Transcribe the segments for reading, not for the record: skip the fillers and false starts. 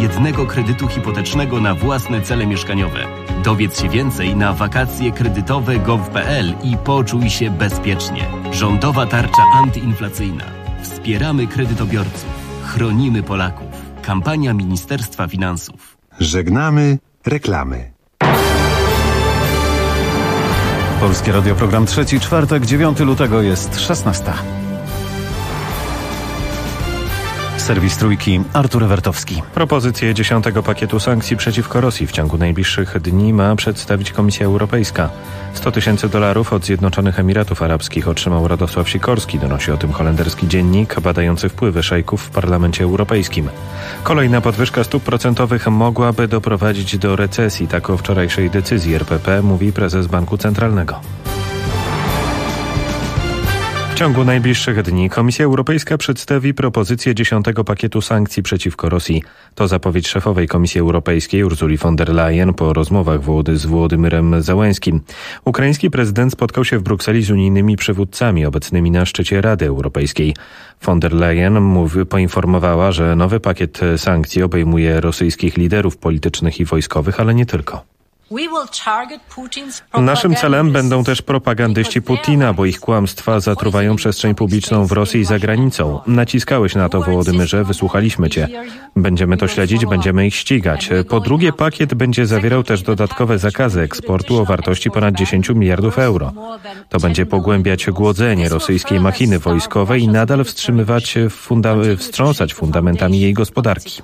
jednego kredytu hipotecznego na własne cele mieszkaniowe. Dowiedz się więcej na wakacjekredytowe.gov.pl i poczuj się bezpiecznie. Rządowa tarcza antyinflacyjna. Wspieramy kredytobiorców. Chronimy Polaków. Kampania Ministerstwa Finansów. Żegnamy reklamy. Polskie Radio, program trzeci, czwartek, 9 lutego jest 16. Serwis Trójki, Artur Ewertowski. Propozycję 10. pakietu sankcji przeciwko Rosji w ciągu najbliższych dni ma przedstawić Komisja Europejska. $100,000 od Zjednoczonych Emiratów Arabskich otrzymał Radosław Sikorski, donosi o tym holenderski dziennik badający wpływy szejków w Parlamencie Europejskim. Kolejna podwyżka stóp procentowych mogłaby doprowadzić do recesji, tak o wczorajszej decyzji RPP mówi prezes Banku Centralnego. W ciągu najbliższych dni Komisja Europejska przedstawi propozycję 10. pakietu sankcji przeciwko Rosji. To zapowiedź szefowej Komisji Europejskiej Ursuli von der Leyen po rozmowach z Wołodymyrem Zełenskim. Ukraiński prezydent spotkał się w Brukseli z unijnymi przywódcami obecnymi na szczycie Rady Europejskiej. Von der Leyen poinformowała, że nowy pakiet sankcji obejmuje rosyjskich liderów politycznych i wojskowych, ale nie tylko. Naszym celem będą też propagandyści Putina, bo ich kłamstwa zatruwają przestrzeń publiczną w Rosji i za granicą. Naciskałeś na to, Wołodymyrze, wysłuchaliśmy cię. Będziemy to śledzić, będziemy ich ścigać. Po drugie, pakiet będzie zawierał też dodatkowe zakazy eksportu o wartości ponad 10 miliardów euro. To będzie pogłębiać głodzenie rosyjskiej machiny wojskowej i nadal wstrząsać fundamentami jej gospodarki.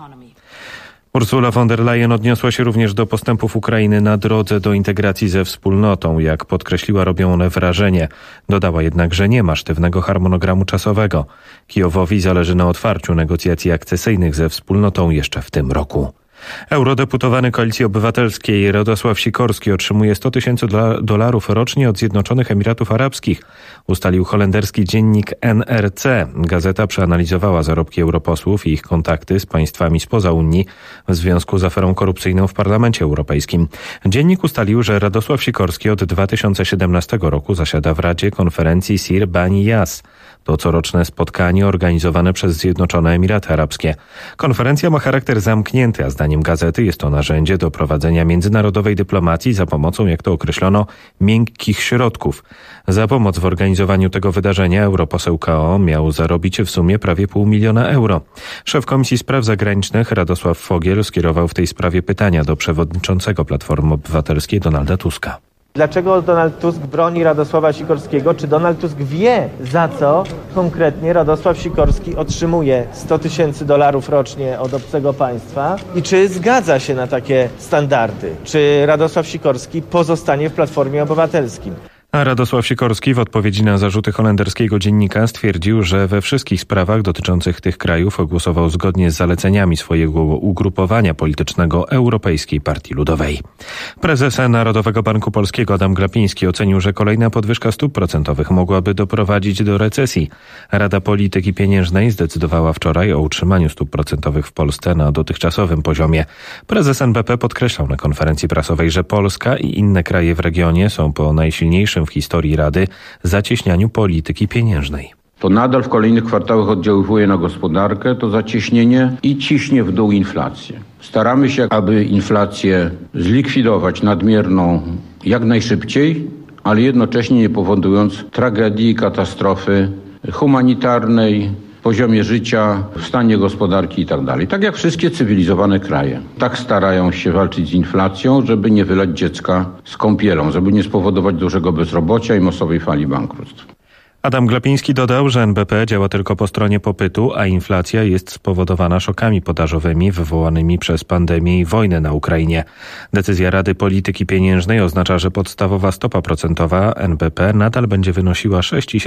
Ursula von der Leyen odniosła się również do postępów Ukrainy na drodze do integracji ze wspólnotą. Jak podkreśliła, robią one wrażenie. Dodała jednak, że nie ma sztywnego harmonogramu czasowego. Kijowowi zależy na otwarciu negocjacji akcesyjnych ze wspólnotą jeszcze w tym roku. Eurodeputowany Koalicji Obywatelskiej Radosław Sikorski otrzymuje $100,000 rocznie od Zjednoczonych Emiratów Arabskich, ustalił holenderski dziennik NRC. Gazeta przeanalizowała zarobki europosłów i ich kontakty z państwami spoza Unii w związku z aferą korupcyjną w Parlamencie Europejskim. Dziennik ustalił, że Radosław Sikorski od 2017 roku zasiada w Radzie Konferencji Sir Bani Yas. To coroczne spotkanie organizowane przez Zjednoczone Emiraty Arabskie. Konferencja ma charakter zamknięty, a zdaniem gazety jest to narzędzie do prowadzenia międzynarodowej dyplomacji za pomocą, jak to określono, miękkich środków. Za pomoc w organizowaniu tego wydarzenia europoseł KO miał zarobić w sumie prawie $500 000. Szef Komisji Spraw Zagranicznych Radosław Fogiel skierował w tej sprawie pytania do przewodniczącego Platformy Obywatelskiej Donalda Tuska. Dlaczego Donald Tusk broni Radosława Sikorskiego? Czy Donald Tusk wie, za co konkretnie Radosław Sikorski otrzymuje $100,000 rocznie od obcego państwa? I czy zgadza się na takie standardy? Czy Radosław Sikorski pozostanie w Platformie Obywatelskiej? A Radosław Sikorski w odpowiedzi na zarzuty holenderskiego dziennika stwierdził, że we wszystkich sprawach dotyczących tych krajów głosował zgodnie z zaleceniami swojego ugrupowania politycznego Europejskiej Partii Ludowej. Prezes Narodowego Banku Polskiego Adam Glapiński ocenił, że kolejna podwyżka stóp procentowych mogłaby doprowadzić do recesji. Rada Polityki Pieniężnej zdecydowała wczoraj o utrzymaniu stóp procentowych w Polsce na dotychczasowym poziomie. Prezes NBP podkreślał na konferencji prasowej, że Polska i inne kraje w regionie są po najsilniejszym w historii Rady zacieśnianiu polityki pieniężnej. To nadal w kolejnych kwartałach oddziaływuje na gospodarkę, to zacieśnienie i ciśnie w dół inflację. Staramy się, aby inflację zlikwidować nadmierną jak najszybciej, ale jednocześnie nie powodując tragedii, katastrofy humanitarnej, w poziomie życia, w stanie gospodarki itd. Tak jak wszystkie cywilizowane kraje. Tak starają się walczyć z inflacją, żeby nie wylać dziecka z kąpielą, żeby nie spowodować dużego bezrobocia i masowej fali bankructw. Adam Glapiński dodał, że NBP działa tylko po stronie popytu, a inflacja jest spowodowana szokami podażowymi wywołanymi przez pandemię i wojnę na Ukrainie. Decyzja Rady Polityki Pieniężnej oznacza, że podstawowa stopa procentowa NBP nadal będzie wynosiła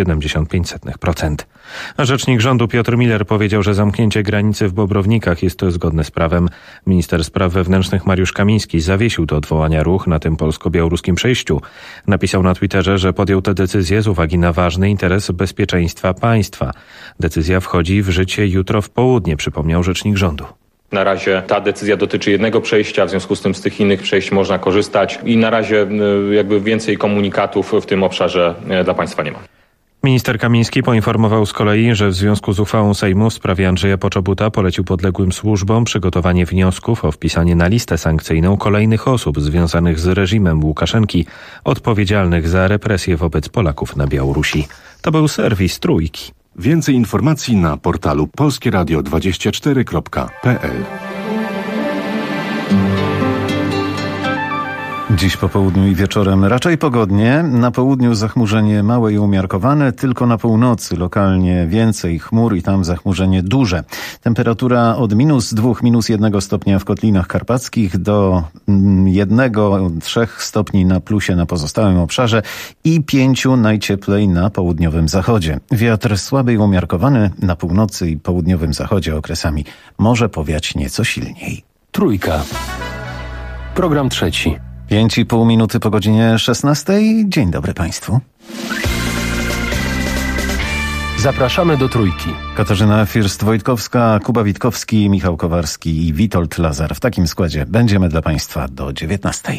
6,75%. Rzecznik rządu Piotr Miller powiedział, że zamknięcie granicy w Bobrownikach jest zgodne z prawem. Minister spraw wewnętrznych Mariusz Kamiński zawiesił do odwołania ruch na tym polsko-białoruskim przejściu. Napisał na Twitterze, że podjął tę decyzję z uwagi na ważny interes bezpieczeństwa państwa. Decyzja wchodzi w życie jutro w południe, przypomniał rzecznik rządu. Na razie ta decyzja dotyczy jednego przejścia, w związku z tym z tych innych przejść można korzystać i na razie jakby więcej komunikatów w tym obszarze dla państwa nie ma. Minister Kamiński poinformował z kolei, że w związku z uchwałą Sejmu w sprawie Andrzeja Poczobuta polecił podległym służbom przygotowanie wniosków o wpisanie na listę sankcyjną kolejnych osób związanych z reżimem Łukaszenki, odpowiedzialnych za represje wobec Polaków na Białorusi. To był serwis Trójki. Więcej informacji na portalu polskieradio24.pl. Dziś po południu i wieczorem raczej pogodnie. Na południu zachmurzenie małe i umiarkowane, tylko na północy lokalnie więcej chmur i tam zachmurzenie duże. Temperatura od -2, -1 stopnia w Kotlinach Karpackich do 1-3 stopni na plusie na pozostałym obszarze i 5 najcieplej na południowym zachodzie. Wiatr słaby i umiarkowany na północy i południowym zachodzie okresami może powiać nieco silniej. Trójka. Program trzeci. 5,5 minuty po godzinie 16. Dzień dobry Państwu. Zapraszamy do Trójki. Katarzyna First-Wojtkowska, Kuba Witkowski, Michał Kowarski i Witold Lazar. W takim składzie będziemy dla Państwa do 19.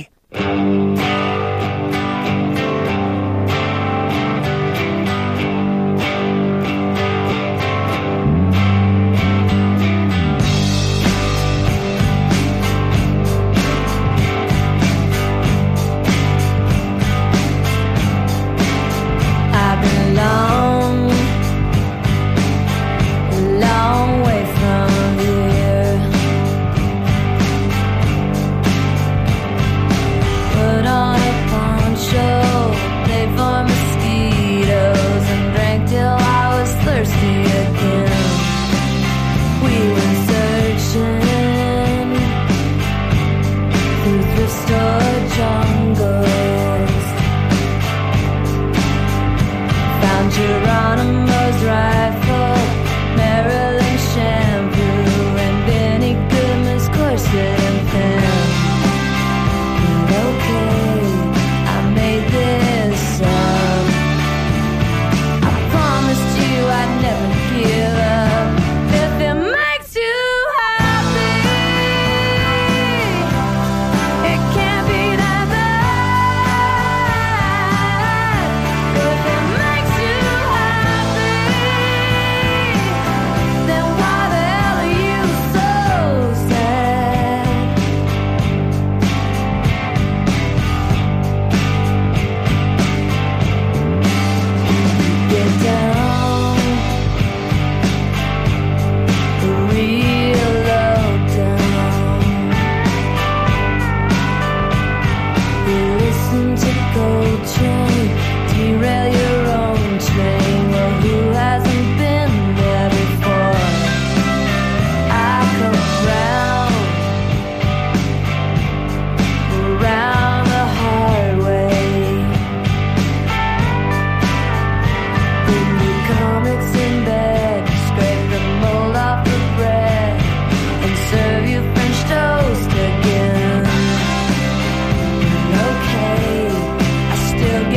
Still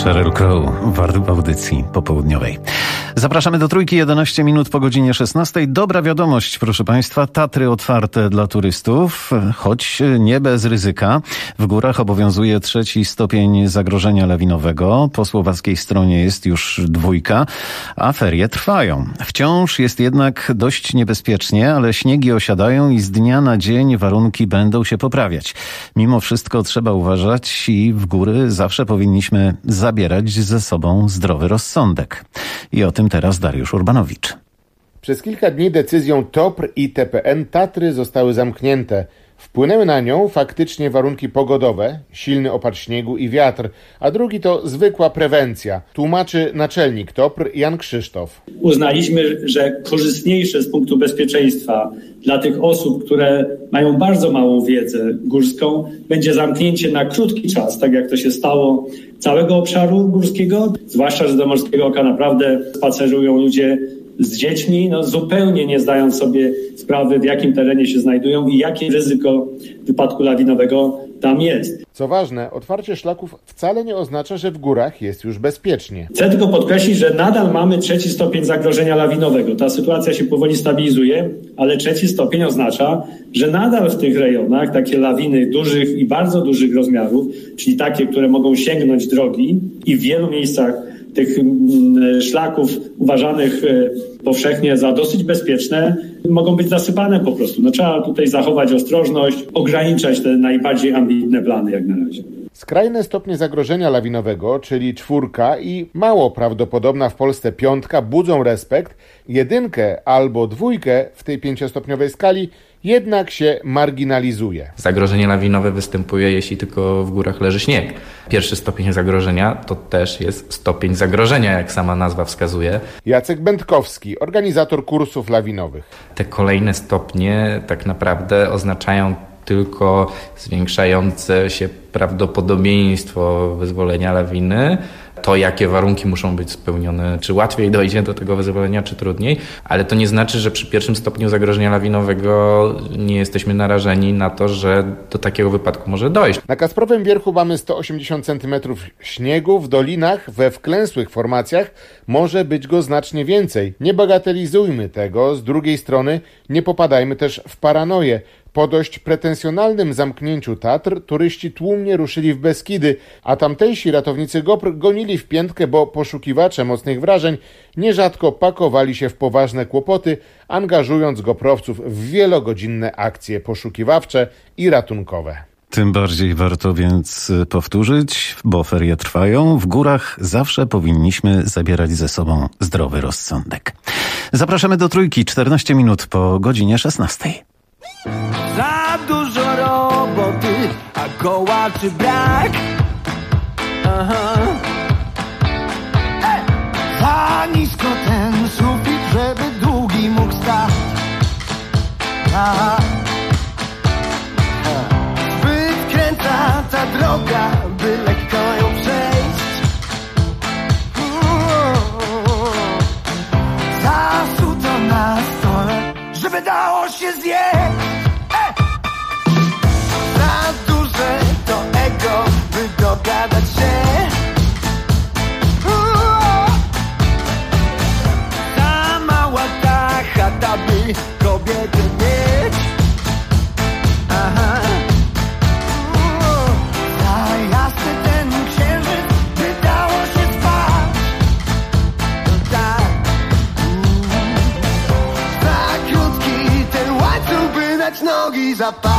Sheryl Crow w audycji popołudniowej. Zapraszamy do Trójki, 11 minut po godzinie 16. Dobra wiadomość, proszę Państwa, Tatry otwarte dla turystów, choć nie bez ryzyka. W górach obowiązuje 3 stopień zagrożenia lawinowego. Po słowackiej stronie jest już 2, a ferie trwają. Wciąż jest jednak dość niebezpiecznie, ale śniegi osiadają i z dnia na dzień warunki będą się poprawiać. Mimo wszystko trzeba uważać i w góry zawsze powinniśmy zabierać ze sobą zdrowy rozsądek. I o tym teraz Dariusz Urbanowicz. Przez kilka dni decyzją TOPR i TPN Tatry zostały zamknięte. Wpłynęły na nią faktycznie warunki pogodowe, silny opad śniegu i wiatr, a drugi to zwykła prewencja, tłumaczy naczelnik TOPR Jan Krzysztof. Uznaliśmy, że korzystniejsze z punktu bezpieczeństwa dla tych osób, które mają bardzo małą wiedzę górską, będzie zamknięcie na krótki czas, tak jak to się stało, całego obszaru górskiego, zwłaszcza, że do Morskiego Oka naprawdę spacerują ludzie z dziećmi, zupełnie nie zdając sobie sprawy, w jakim terenie się znajdują i jakie ryzyko wypadku lawinowego tam jest. Co ważne, otwarcie szlaków wcale nie oznacza, że w górach jest już bezpiecznie. Chcę tylko podkreślić, że nadal mamy 3 stopień zagrożenia lawinowego. Ta sytuacja się powoli stabilizuje, ale 3 stopień oznacza, że nadal w tych rejonach takie lawiny dużych i bardzo dużych rozmiarów, czyli takie, które mogą sięgnąć drogi i w wielu miejscach tych szlaków uważanych powszechnie za dosyć bezpieczne, mogą być zasypane po prostu. Trzeba tutaj zachować ostrożność, ograniczać te najbardziej ambitne plany jak na razie. Skrajne stopnie zagrożenia lawinowego, czyli 4 i mało prawdopodobna w Polsce 5 budzą respekt, 1 albo 2 w tej 5-stopniowej skali jednak się marginalizuje. Zagrożenie lawinowe występuje, jeśli tylko w górach leży śnieg. 1 stopień zagrożenia to też jest stopień zagrożenia, jak sama nazwa wskazuje. Jacek Będkowski, organizator kursów lawinowych. Te kolejne stopnie tak naprawdę oznaczają tylko zwiększające się prawdopodobieństwo wyzwolenia lawiny, to jakie warunki muszą być spełnione, czy łatwiej dojdzie do tego wyzwolenia, czy trudniej, ale to nie znaczy, że przy 1 stopniu zagrożenia lawinowego nie jesteśmy narażeni na to, że do takiego wypadku może dojść. Na Kasprowym Wierchu mamy 180 cm śniegu, w dolinach, we wklęsłych formacjach może być go znacznie więcej. Nie bagatelizujmy tego, z drugiej strony nie popadajmy też w paranoję. Po dość pretensjonalnym zamknięciu Tatr turyści tłumnie ruszyli w Beskidy, a tamtejsi ratownicy GOPR gonili w piętkę, bo poszukiwacze mocnych wrażeń nierzadko pakowali się w poważne kłopoty, angażując goprowców w wielogodzinne akcje poszukiwawcze i ratunkowe. Tym bardziej warto więc powtórzyć, bo ferie trwają. W górach zawsze powinniśmy zabierać ze sobą zdrowy rozsądek. Zapraszamy do Trójki, 14 minut po godzinie 16. Za dużo roboty, a kołaczy brak. Aha. Za nisko ten sufit, żeby długi mógł stać. Aha. Zbyt kręta ta droga, by lekko ją przejść. Zasuto na stole, żeby dało się zjeść. Za duże to ego, by dogadać się. Za mała ta chata, by kobietę mieć. Aha. Za jasny ten księżyc, by dało się spać. Tak. Za krótki ten łańcuch, by dać nogi zapaść.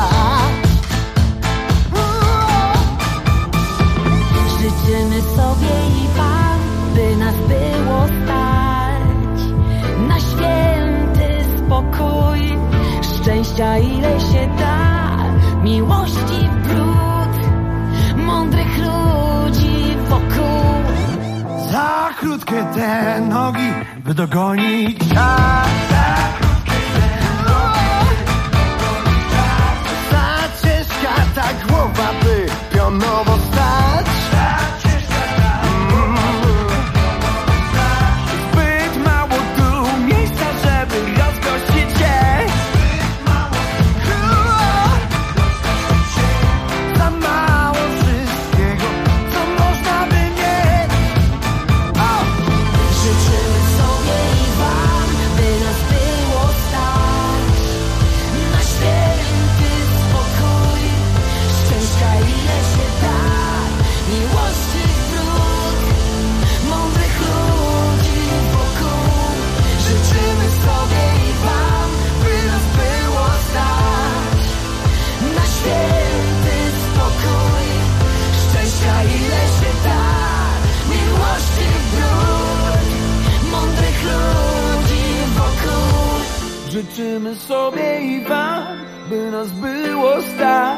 Życzymy sobie i Wam, by nas było stać na święty spokój, szczęścia ile się da, miłości brud, mądrych ludzi wokół. Za krótkie te nogi, by dogonić czas. Za krótkie te nogi, by dogonić czas. Za ciężka ta głowa, by pionowo stać. Zbyt mało tu miejsca, żeby rozgościć się. Za mało wszystkiego, co można by mieć. Życzymy sobie i wam, by nas było stać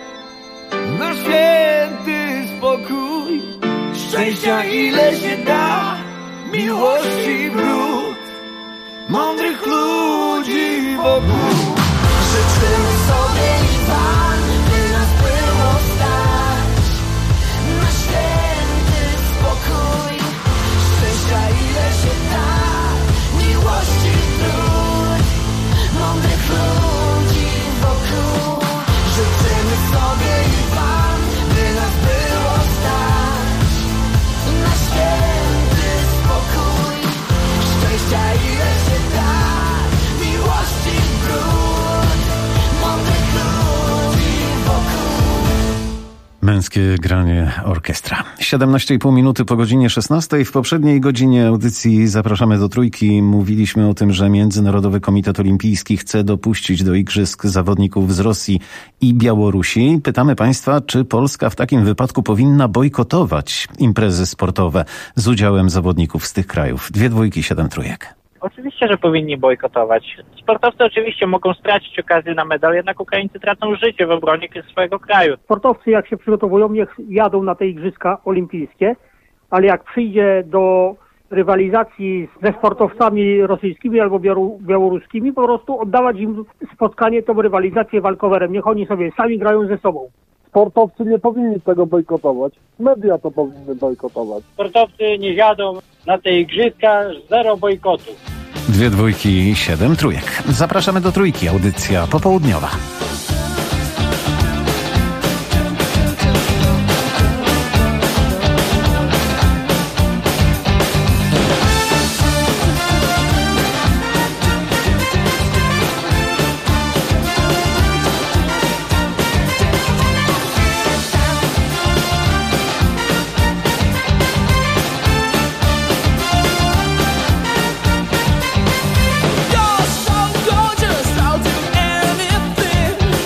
na święty spokój, szczęścia ile się da, miłości wrót, mądrych ludzi wokół. Życzymy sobie i wam, by nas było stać na święty spokój, szczęścia ile się da, miłości wrót, mądrych ludzi wokół. Życzymy sobie i wam, by nas było stać na święty spokój, szczęścia ile się da, miłości wrót, mądrych ludzi wokół. Męskie granie orkiestra. 17,5 minuty po godzinie 16. W poprzedniej godzinie audycji Zapraszamy do Trójki mówiliśmy o tym, że Międzynarodowy Komitet Olimpijski chce dopuścić do igrzysk zawodników z Rosji i Białorusi. Pytamy Państwa, czy Polska w takim wypadku powinna bojkotować imprezy sportowe z udziałem zawodników z tych krajów. 2 dwójki, 7 trójek. Oczywiście, że powinni bojkotować. Sportowcy oczywiście mogą stracić okazję na medal, jednak Ukraińcy tracą życie w obronie swojego kraju. Sportowcy jak się przygotowują, niech jadą na te igrzyska olimpijskie, ale jak przyjdzie do rywalizacji ze sportowcami rosyjskimi albo białoruskimi, po prostu oddawać im spotkanie, tą rywalizację walkowerem. Niech oni sobie sami grają ze sobą. Sportowcy nie powinni tego bojkotować. Media to powinny bojkotować. Sportowcy nie jadą na te igrzyska, zero bojkotu. 2 dwójki, 7 trójek. Zapraszamy do Trójki, audycja popołudniowa. You're so gorgeous, I'll do anything.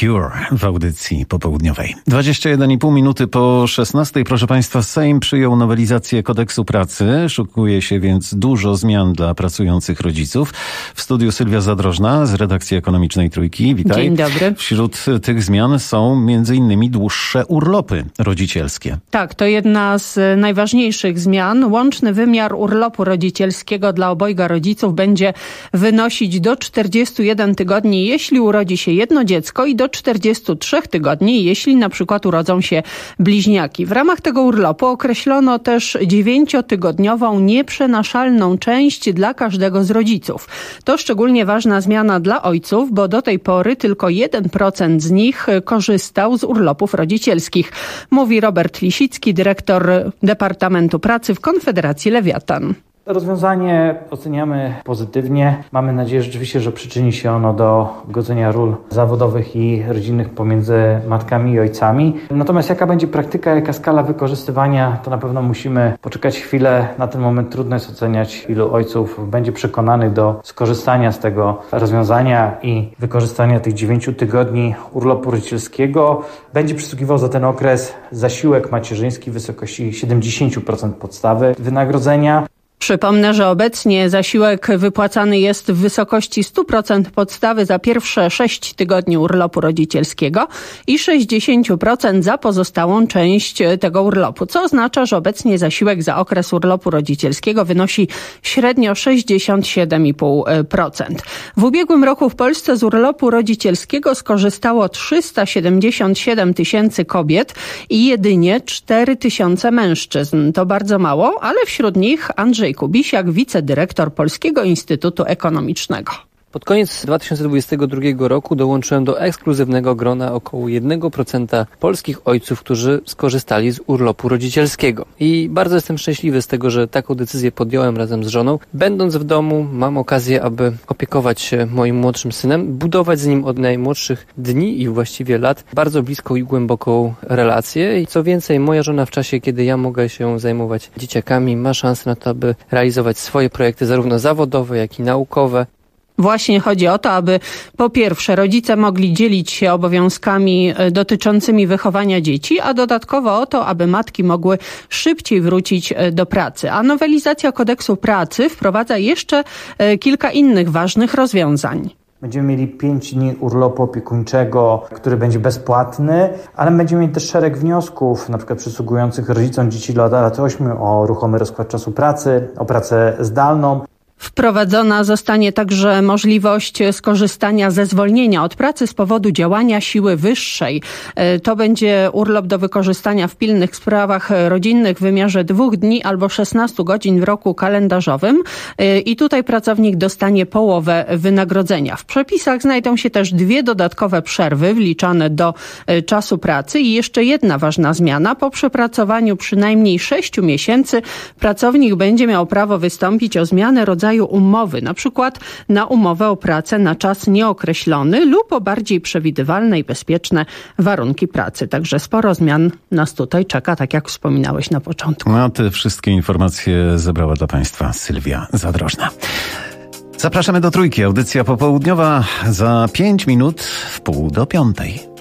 Cure w audycji popołudniowej. 21,5 minuty po 16. Proszę Państwa, Sejm przyjął nowelizację kodeksu pracy. Szykuje się więc dużo zmian dla pracujących rodziców. W studiu Sylwia Zadrożna z redakcji ekonomicznej Trójki. Witaj. Dzień dobry. Wśród tych zmian są m.in. dłuższe urlopy rodzicielskie. Tak, to jedna z najważniejszych zmian. Łączny wymiar urlopu rodzicielskiego dla obojga rodziców będzie wynosić do 41 tygodni, jeśli urodzi się jedno dziecko i do 43 tygodni, jeśli na przykład urodzą się bliźniaki. W ramach tego urlopu określono też 9-tygodniową nieprzenaszalną część dla każdego z rodziców. To szczególnie ważna zmiana dla ojców, bo do tej pory tylko 1% z nich korzystał z urlopów rodzicielskich, mówi Robert Lisicki, dyrektor Departamentu Pracy w Konfederacji Lewiatan. Rozwiązanie oceniamy pozytywnie. Mamy nadzieję rzeczywiście, że przyczyni się ono do godzenia ról zawodowych i rodzinnych pomiędzy matkami i ojcami. Natomiast jaka będzie praktyka, jaka skala wykorzystywania, to na pewno musimy poczekać chwilę. Na ten moment trudno jest oceniać, ilu ojców będzie przekonanych do skorzystania z tego rozwiązania i wykorzystania tych 9 tygodni urlopu rodzicielskiego. Będzie przysługiwał za ten okres zasiłek macierzyński w wysokości 70% podstawy wynagrodzenia. Przypomnę, że obecnie zasiłek wypłacany jest w wysokości 100% podstawy za pierwsze 6 tygodni urlopu rodzicielskiego i 60% za pozostałą część tego urlopu, co oznacza, że obecnie zasiłek za okres urlopu rodzicielskiego wynosi średnio 67,5%. W ubiegłym roku w Polsce z urlopu rodzicielskiego skorzystało 377 tysięcy kobiet i jedynie 4 tysiące mężczyzn. To bardzo mało, ale wśród nich Andrzej Kubisiak, wicedyrektor Polskiego Instytutu Ekonomicznego. Pod koniec 2022 roku dołączyłem do ekskluzywnego grona około 1% polskich ojców, którzy skorzystali z urlopu rodzicielskiego. I bardzo jestem szczęśliwy z tego, że taką decyzję podjąłem razem z żoną. Będąc w domu, mam okazję, aby opiekować się moim młodszym synem, budować z nim od najmłodszych dni i właściwie lat bardzo bliską i głęboką relację. I co więcej, moja żona w czasie, kiedy ja mogę się zajmować dzieciakami, ma szansę na to, aby realizować swoje projekty zarówno zawodowe, jak i naukowe. Właśnie chodzi o to, aby po pierwsze rodzice mogli dzielić się obowiązkami dotyczącymi wychowania dzieci, a dodatkowo o to, aby matki mogły szybciej wrócić do pracy. A nowelizacja kodeksu pracy wprowadza jeszcze kilka innych ważnych rozwiązań. Będziemy mieli 5 dni urlopu opiekuńczego, który będzie bezpłatny, ale będziemy mieli też szereg wniosków, na przykład przysługujących rodzicom dzieci do lat 8 o ruchomy rozkład czasu pracy, o pracę zdalną. Wprowadzona zostanie także możliwość skorzystania ze zwolnienia od pracy z powodu działania siły wyższej. To będzie urlop do wykorzystania w pilnych sprawach rodzinnych w wymiarze 2 dni albo 16 godzin w roku kalendarzowym i tutaj pracownik dostanie połowę wynagrodzenia. W przepisach znajdą się też 2 dodatkowe przerwy wliczane do czasu pracy i jeszcze jedna ważna zmiana. Po przepracowaniu przynajmniej 6 miesięcy pracownik będzie miał prawo wystąpić o zmianę rodzaju umowy, na przykład na umowę o pracę na czas nieokreślony lub o bardziej przewidywalne i bezpieczne warunki pracy. Także sporo zmian nas tutaj czeka, tak jak wspominałeś na początku. A te wszystkie informacje zebrała dla Państwa Sylwia Zadrożna. Zapraszamy do Trójki. Audycja popołudniowa za 5 minut w 4:30.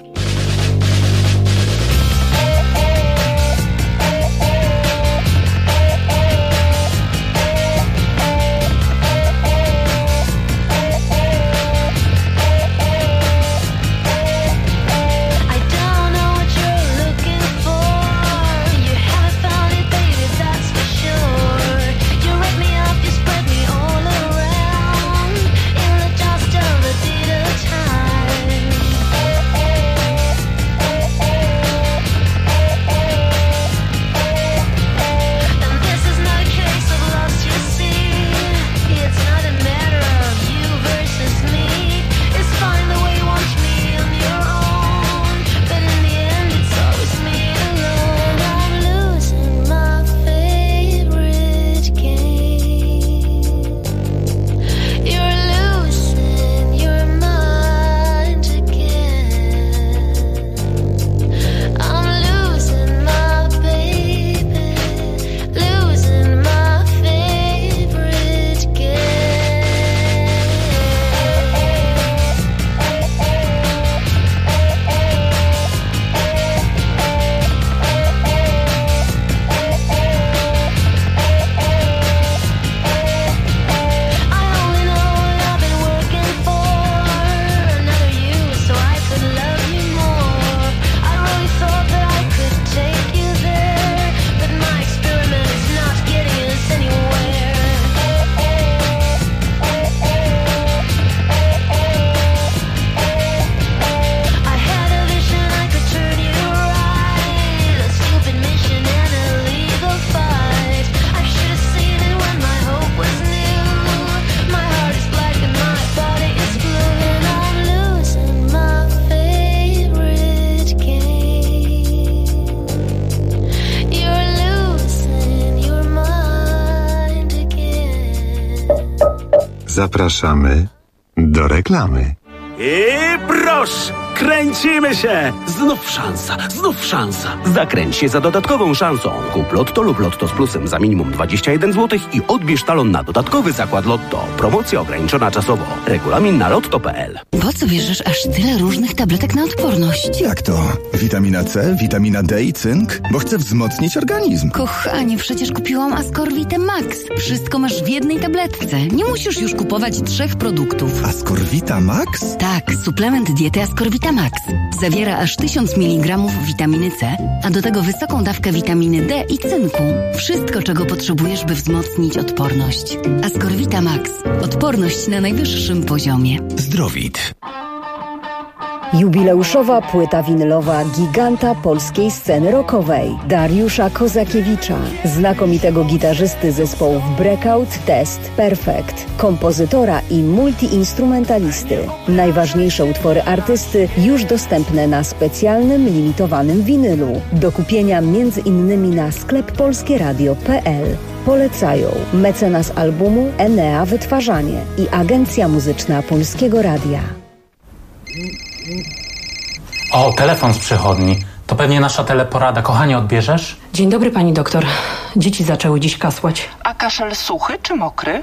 Zapraszamy do reklamy. I proszę, kręcimy się! Znów szansa. Zakręć się za dodatkową szansą. Kup Lotto lub Lotto z plusem za minimum 21 zł i odbierz talon na dodatkowy zakład Lotto. Promocja ograniczona czasowo. Regulamin na lotto.pl. Po co bierzesz aż tyle różnych tabletek na odporność? Jak to? Witamina C, witamina D i cynk? Bo chcę wzmocnić organizm. Kochanie, przecież kupiłam Ascorvite Max. Wszystko masz w jednej tabletce. Nie musisz już kupować 3 produktów. Ascorvita Max? Tak, suplement diety Ascorvita Max. Zawiera aż 1000 mg witaminy C, a do tego wysoką dawkę witaminy D i cynku. Wszystko, czego potrzebujesz, by wzmocnić odporność. Ascorvita Max. Odporność na najwyższym poziomie. Zdrowit. Jubileuszowa płyta winylowa giganta polskiej sceny rockowej Dariusza Kozakiewicza, znakomitego gitarzysty zespołów Breakout, Test, Perfect, kompozytora i multiinstrumentalisty. Najważniejsze utwory artysty już dostępne na specjalnym, limitowanym winylu. Do kupienia m.in. na sklep polskieradio.pl. Polecają mecenas albumu Enea Wytwarzanie i Agencja Muzyczna Polskiego Radia. O, telefon z przychodni. To pewnie nasza teleporada. Kochanie, odbierzesz? Dzień dobry, pani doktor. Dzieci zaczęły dziś kasłać. A kaszel suchy czy mokry?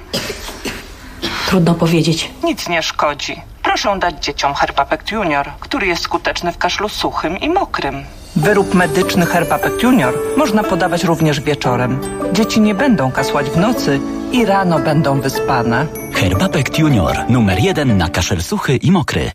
Trudno powiedzieć. Nic nie szkodzi. Proszę dać dzieciom Herbapect Junior, który jest skuteczny w kaszlu suchym i mokrym. Wyrób medyczny Herbapect Junior można podawać również wieczorem. Dzieci nie będą kasłać w nocy i rano będą wyspane. Herbapect Junior, numer 1 na kaszel suchy i mokry.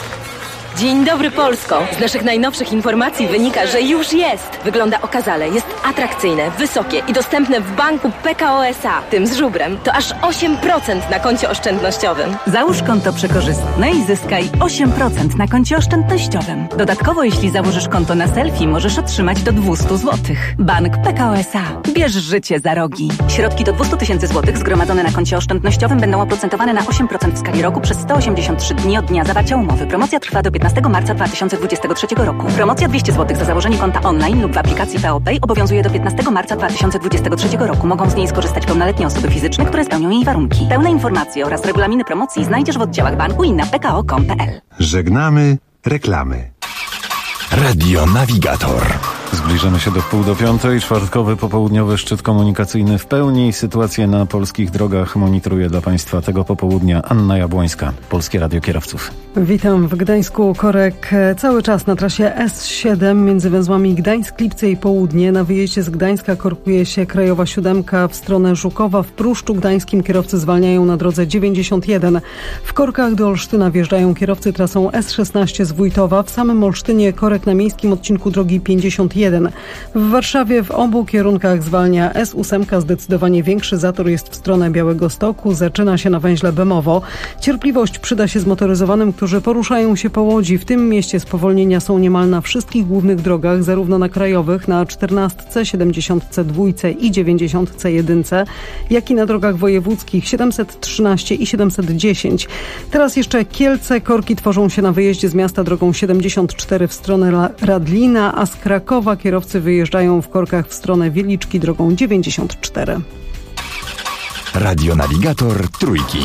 Dzień dobry, Polsko! Z naszych najnowszych informacji wynika, że już jest. Wygląda okazale, jest atrakcyjne, wysokie i dostępne w banku PKO SA. Tym z żubrem to aż 8% na koncie oszczędnościowym. Załóż konto przekorzystne i zyskaj 8% na koncie oszczędnościowym. Dodatkowo, jeśli założysz konto na selfie, możesz otrzymać do 200 zł. Bank PKO SA. Bierz życie za rogi. Środki do 200 000 zł zgromadzone na koncie oszczędnościowym będą oprocentowane na 8% w skali roku przez 183 dni od dnia zawarcia umowy. Promocja trwa do 15 marca 2023 roku. Promocja 200 zł za założenie konta online lub w aplikacji PO Pay obowiązuje do 15 marca 2023 roku. Mogą z niej skorzystać pełnoletnie osoby fizyczne, które spełnią jej warunki. Pełne informacje oraz regulaminy promocji znajdziesz w oddziałach banku i na pko.com.pl. Żegnamy reklamy. Radio Navigator. Zbliżamy się do 4:30. Czwartkowy popołudniowy szczyt komunikacyjny w pełni. Sytuację na polskich drogach monitoruje dla Państwa tego popołudnia Anna Jabłońska, Polskie Radio Kierowców. Witam w Gdańsku. Korek cały czas na trasie S7 między węzłami Gdańsk-Lipce i Południe. Na wyjeździe z Gdańska korkuje się Krajowa 7 w stronę Żukowa. W Pruszczu Gdańskim kierowcy zwalniają na drodze 91. W korkach do Olsztyna wjeżdżają kierowcy trasą S16 z Wójtowa. W samym Olsztynie korek na miejskim odcinku drogi 51. W Warszawie w obu kierunkach zwalnia S8. Zdecydowanie większy zator jest w stronę Białegostoku. Zaczyna się na węźle Bemowo. Cierpliwość przyda się zmotoryzowanym, którzy poruszają się po Łodzi. W tym mieście spowolnienia są niemal na wszystkich głównych drogach, zarówno na krajowych, na 14, 72 i 91, jak i na drogach wojewódzkich 713 i 710. Teraz jeszcze Kielce. Korki tworzą się na wyjeździe z miasta drogą 74 w stronę Radlina, a z Krakowa kierowcy wyjeżdżają w korkach w stronę Wieliczki drogą 94. Radio Navigator Trójki.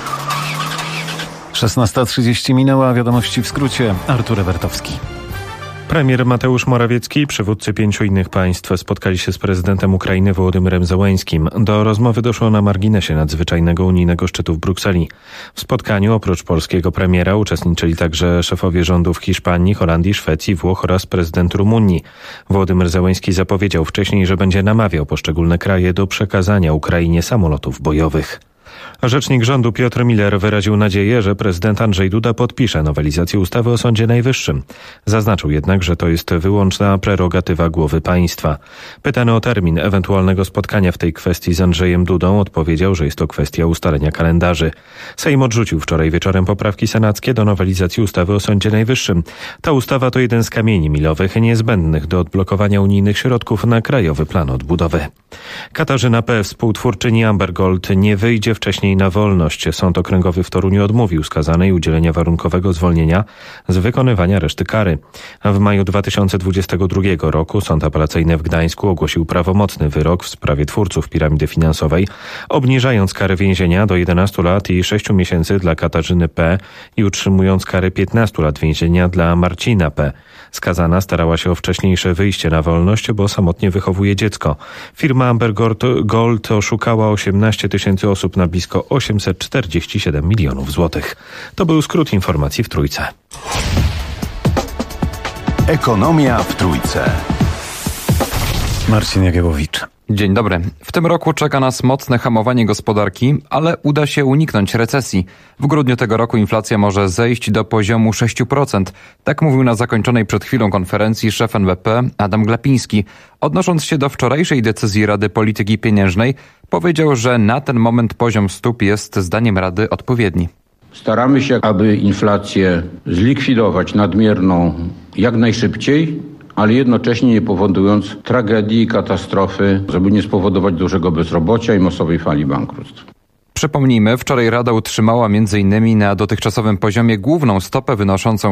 16:30 minęła, wiadomości w skrócie. Artur Ewertowski. Premier Mateusz Morawiecki i przywódcy 5 innych państw spotkali się z prezydentem Ukrainy Wołodymyrem Zełeńskim. Do rozmowy doszło na marginesie nadzwyczajnego unijnego szczytu w Brukseli. W spotkaniu oprócz polskiego premiera uczestniczyli także szefowie rządów Hiszpanii, Holandii, Szwecji, Włoch oraz prezydent Rumunii. Wołodymyr Zełeński zapowiedział wcześniej, że będzie namawiał poszczególne kraje do przekazania Ukrainie samolotów bojowych. Rzecznik rządu Piotr Miller wyraził nadzieję, że prezydent Andrzej Duda podpisze nowelizację ustawy o Sądzie Najwyższym. Zaznaczył jednak, że to jest wyłączna prerogatywa głowy państwa. Pytany o termin ewentualnego spotkania w tej kwestii z Andrzejem Dudą, odpowiedział, że jest to kwestia ustalenia kalendarzy. Sejm odrzucił wczoraj wieczorem poprawki senackie do nowelizacji ustawy o Sądzie Najwyższym. Ta ustawa to jeden z kamieni milowych niezbędnych do odblokowania unijnych środków na Krajowy Plan Odbudowy. Katarzyna P., współtwórczyni Amber Gold, nie wyjdzie wcześniej na wolność. Sąd okręgowy w Toruniu odmówił skazanej udzielenia warunkowego zwolnienia z wykonywania reszty kary. W maju 2022 roku Sąd Apelacyjny w Gdańsku ogłosił prawomocny wyrok w sprawie twórców piramidy finansowej, obniżając karę więzienia do 11 lat i 6 miesięcy dla Katarzyny P. i utrzymując karę 15 lat więzienia dla Marcina P. Skazana starała się o wcześniejsze wyjście na wolność, bo samotnie wychowuje dziecko. Firma Amber Gold oszukała 18 tysięcy osób na blisko 847 milionów złotych. To był skrót informacji w Trójce. Ekonomia w Trójce. Marcin Jagiełowicz. Dzień dobry. W tym roku czeka nas mocne hamowanie gospodarki, ale uda się uniknąć recesji. W grudniu tego roku inflacja może zejść do poziomu 6%. Tak mówił na zakończonej przed chwilą konferencji szef NBP Adam Glapiński. Odnosząc się do wczorajszej decyzji Rady Polityki Pieniężnej, powiedział, że na ten moment poziom stóp jest zdaniem Rady odpowiedni. Staramy się, aby inflację zlikwidować nadmierną jak najszybciej, ale jednocześnie nie powodując tragedii i katastrofy, żeby nie spowodować dużego bezrobocia i masowej fali bankructw. Przypomnijmy, wczoraj Rada utrzymała m.in. na dotychczasowym poziomie główną stopę wynoszącą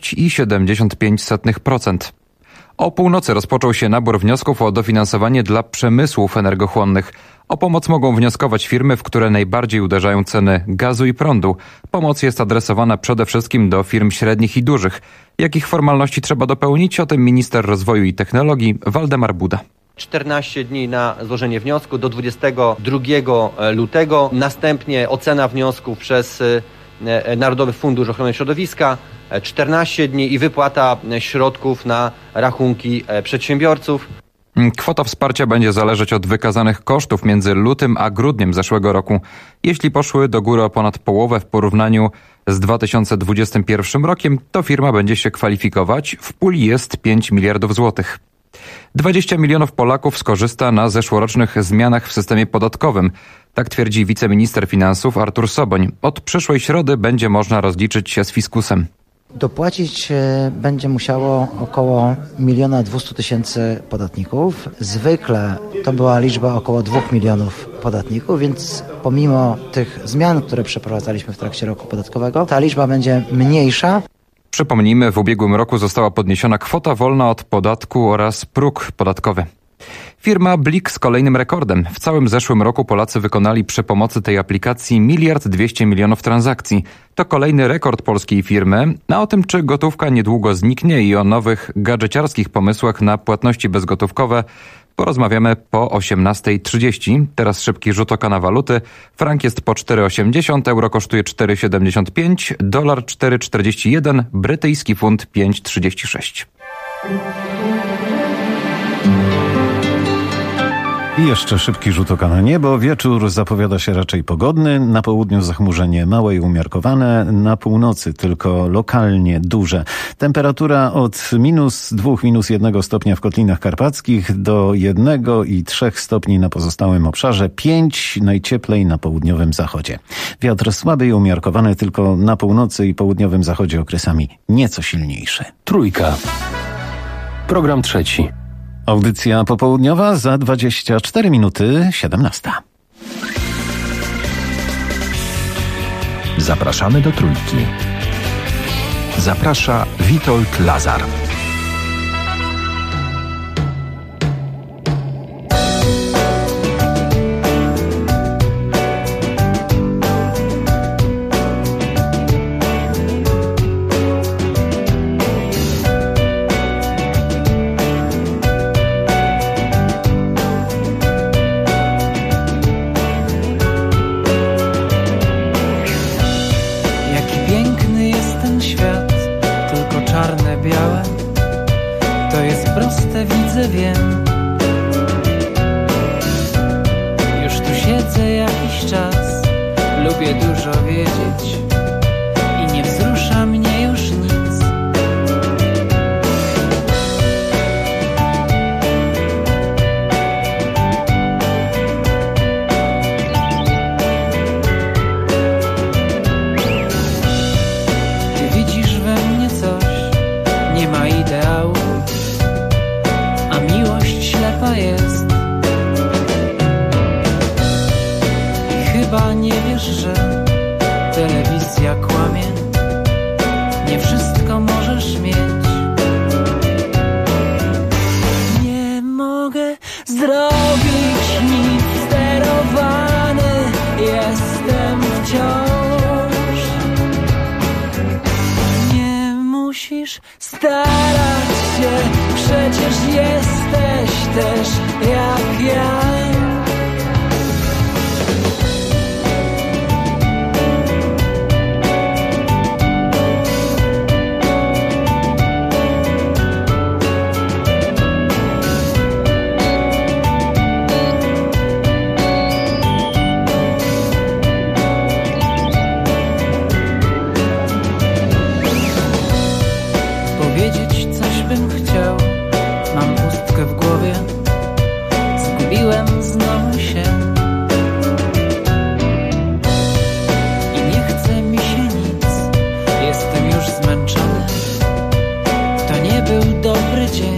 6,75%. O północy rozpoczął się nabór wniosków o dofinansowanie dla przemysłów energochłonnych. O pomoc mogą wnioskować firmy, w które najbardziej uderzają ceny gazu i prądu. Pomoc jest adresowana przede wszystkim do firm średnich i dużych. Jakich formalności trzeba dopełnić? O tym minister rozwoju i technologii Waldemar Buda. 14 dni na złożenie wniosku do 22 lutego. Następnie ocena wniosków przez Narodowy Fundusz Ochrony Środowiska. 14 dni i wypłata środków na rachunki przedsiębiorców. Kwota wsparcia będzie zależeć od wykazanych kosztów między lutym a grudniem zeszłego roku. Jeśli poszły do góry o ponad połowę w porównaniu z 2021 rokiem, to firma będzie się kwalifikować. W puli jest 5 miliardów złotych. 20 milionów Polaków skorzysta na zeszłorocznych zmianach w systemie podatkowym. Tak twierdzi wiceminister finansów Artur Soboń. Od przyszłej środy będzie można rozliczyć się z fiskusem. Dopłacić będzie musiało około 1 200 000 podatników. Zwykle to była liczba około 2 milionów podatników, więc pomimo tych zmian, które przeprowadzaliśmy w trakcie roku podatkowego, ta liczba będzie mniejsza. Przypomnijmy, w ubiegłym roku została podniesiona kwota wolna od podatku oraz próg podatkowy. Firma Blik z kolejnym rekordem. W całym zeszłym roku Polacy wykonali przy pomocy tej aplikacji 1 200 000 000 transakcji. To kolejny rekord polskiej firmy. A o tym, czy gotówka niedługo zniknie i o nowych gadżeciarskich pomysłach na płatności bezgotówkowe porozmawiamy po 18:30. Teraz szybki rzut oka na waluty. Frank jest po 4,80, euro kosztuje 4,75, dolar 4,41, brytyjski funt 5,36. I jeszcze szybki rzut oka na niebo. Wieczór zapowiada się raczej pogodny. Na południu zachmurzenie małe i umiarkowane. Na północy tylko lokalnie duże. Temperatura od -2, -1 stopnia w Kotlinach Karpackich do 1 i 3 stopni na pozostałym obszarze. 5 najcieplej na południowym zachodzie. Wiatr słaby i umiarkowany tylko na północy i południowym zachodzie okresami nieco silniejszy. Trójka. Program trzeci. Audycja popołudniowa za 24 minuty 17. Zapraszamy do Trójki. Zaprasza Witold Lazar. zrobić nic, sterowany jestem wciąż. Nie musisz starać się, przecież jesteś też jak ja. Powiedzieć coś bym chciał, mam pustkę w głowie, zgubiłem znowu się i nie chce mi się nic, jestem już zmęczony, to nie był dobry dzień.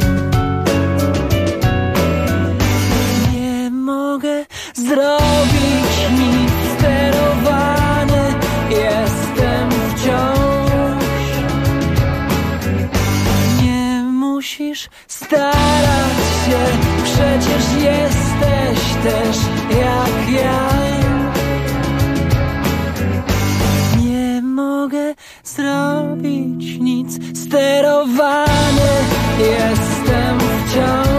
Nie mogę zrobić nic, sterowany jestem wciąż. Musisz starać się, przecież jesteś też jak ja. Nie mogę zrobić nic, sterowany jestem wciąż.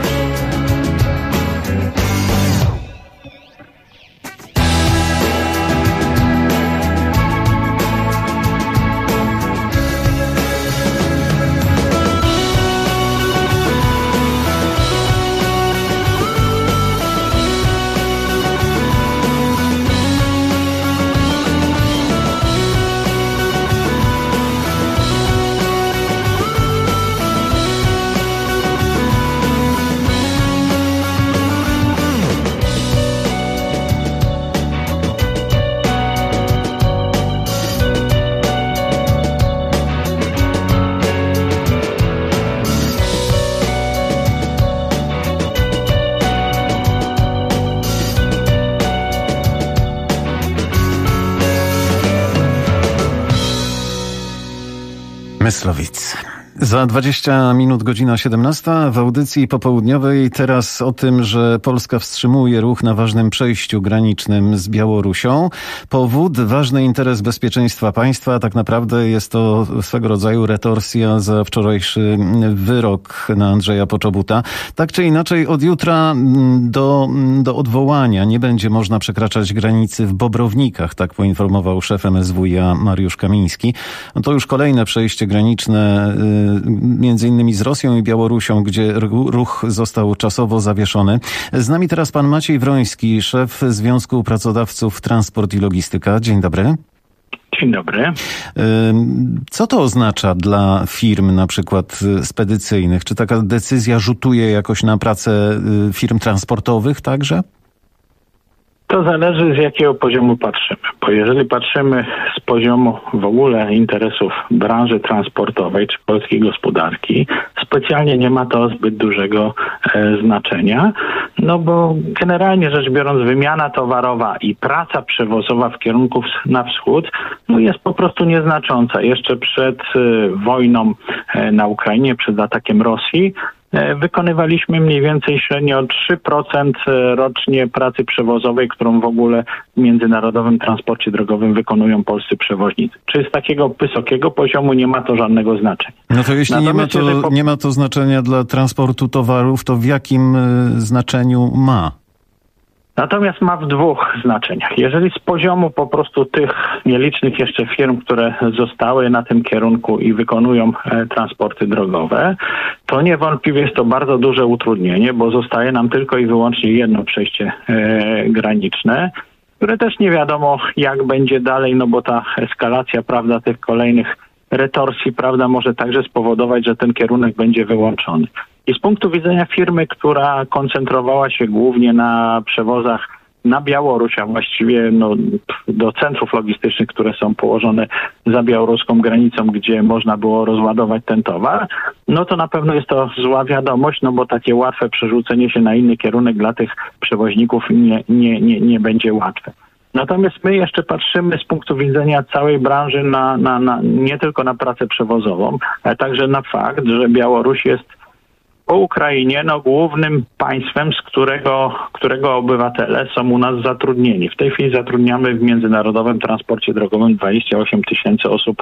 Myslowic. Za 20 minut godzina 17 w audycji popołudniowej teraz o tym, że Polska wstrzymuje ruch na ważnym przejściu granicznym z Białorusią. Powód, ważny interes bezpieczeństwa państwa. Tak naprawdę jest to swego rodzaju retorsja za wczorajszy wyrok na Andrzeja Poczobuta. Tak czy inaczej od jutra do odwołania nie będzie można przekraczać granicy w Bobrownikach, tak poinformował szef MSWiA Mariusz Kamiński. No to już kolejne przejście graniczne między innymi z Rosją i Białorusią, gdzie ruch został czasowo zawieszony. Z nami teraz pan Maciej Wroński, szef Związku Pracodawców Transport i Logistyka. Dzień dobry. Dzień dobry. Co to oznacza dla firm na przykład spedycyjnych? Czy taka decyzja rzutuje jakoś na pracę firm transportowych także? To zależy z jakiego poziomu patrzymy, bo jeżeli patrzymy z poziomu w ogóle interesów branży transportowej czy polskiej gospodarki, specjalnie nie ma to zbyt dużego znaczenia, no bo generalnie rzecz biorąc wymiana towarowa i praca przewozowa w kierunku na wschód no jest po prostu nieznacząca. Jeszcze przed wojną na Ukrainie, przed atakiem Rosji, wykonywaliśmy mniej więcej średnio 3% rocznie pracy przewozowej, którą w ogóle w międzynarodowym transporcie drogowym wykonują polscy przewoźnicy. Czy z takiego wysokiego poziomu nie ma to żadnego znaczenia? No to jeśli nie ma to znaczenia dla transportu towarów, to w jakim znaczeniu ma? Natomiast ma w dwóch znaczeniach. Jeżeli z poziomu po prostu tych nielicznych jeszcze firm, które zostały na tym kierunku i wykonują transporty drogowe, to niewątpliwie jest to bardzo duże utrudnienie, bo zostaje nam tylko i wyłącznie jedno przejście graniczne, które też nie wiadomo jak będzie dalej, no bo ta eskalacja, prawda, tych kolejnych retorsji, prawda, może także spowodować, że ten kierunek będzie wyłączony. I z punktu widzenia firmy, która koncentrowała się głównie na przewozach na Białoruś, a właściwie do centrów logistycznych, które są położone za białoruską granicą, gdzie można było rozładować ten towar, no to na pewno jest to zła wiadomość, no bo takie łatwe przerzucenie się na inny kierunek dla tych przewoźników nie będzie łatwe. Natomiast my jeszcze patrzymy z punktu widzenia całej branży nie tylko na pracę przewozową, ale także na fakt, że Białoruś jest po Ukrainie głównym państwem, z którego obywatele są u nas zatrudnieni. W tej chwili zatrudniamy w międzynarodowym transporcie drogowym 28 000 osób